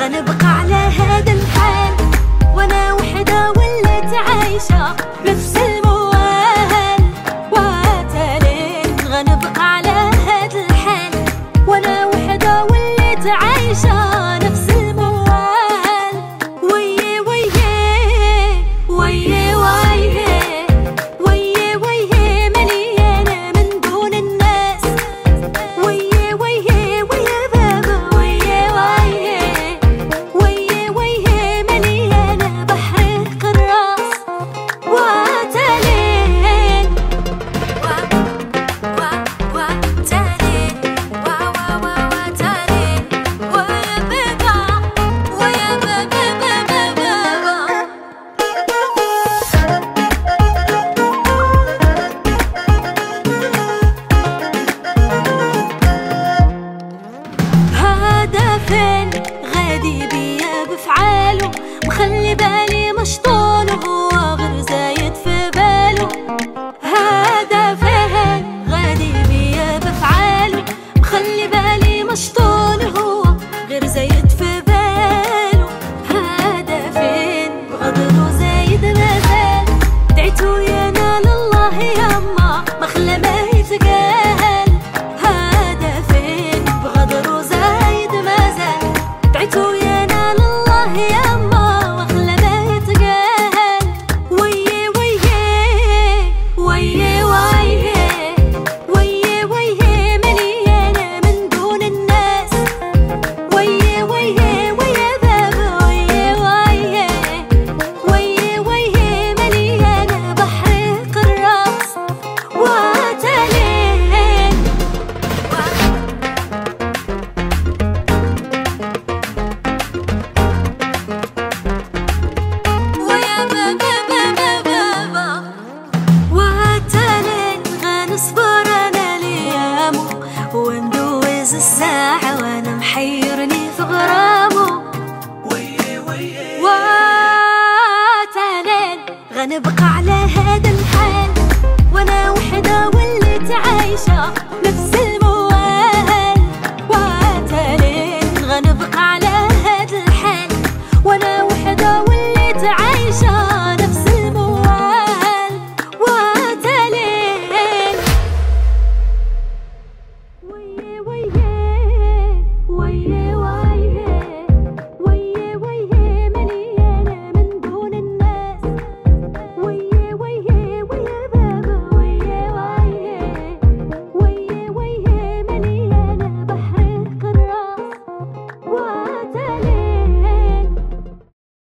غنبقى على هذا الحال، وانا وحدة وليت عايشة نفس الموال. واتالين غنبقى على هذا الحال، وانا وحدة وليت عايشة نفس الموال. ويي ويي ويي ويي ويي ويي مليانة من دون الناس. ويي ويي ويا بابا ويي ويي ويي ويي مليانة بحر كراس. واتالين واتالين واتالين ويا بابا ويا بابا بابا. هذا فين غادي بيا بفعاله، مخلي بالي مشطوله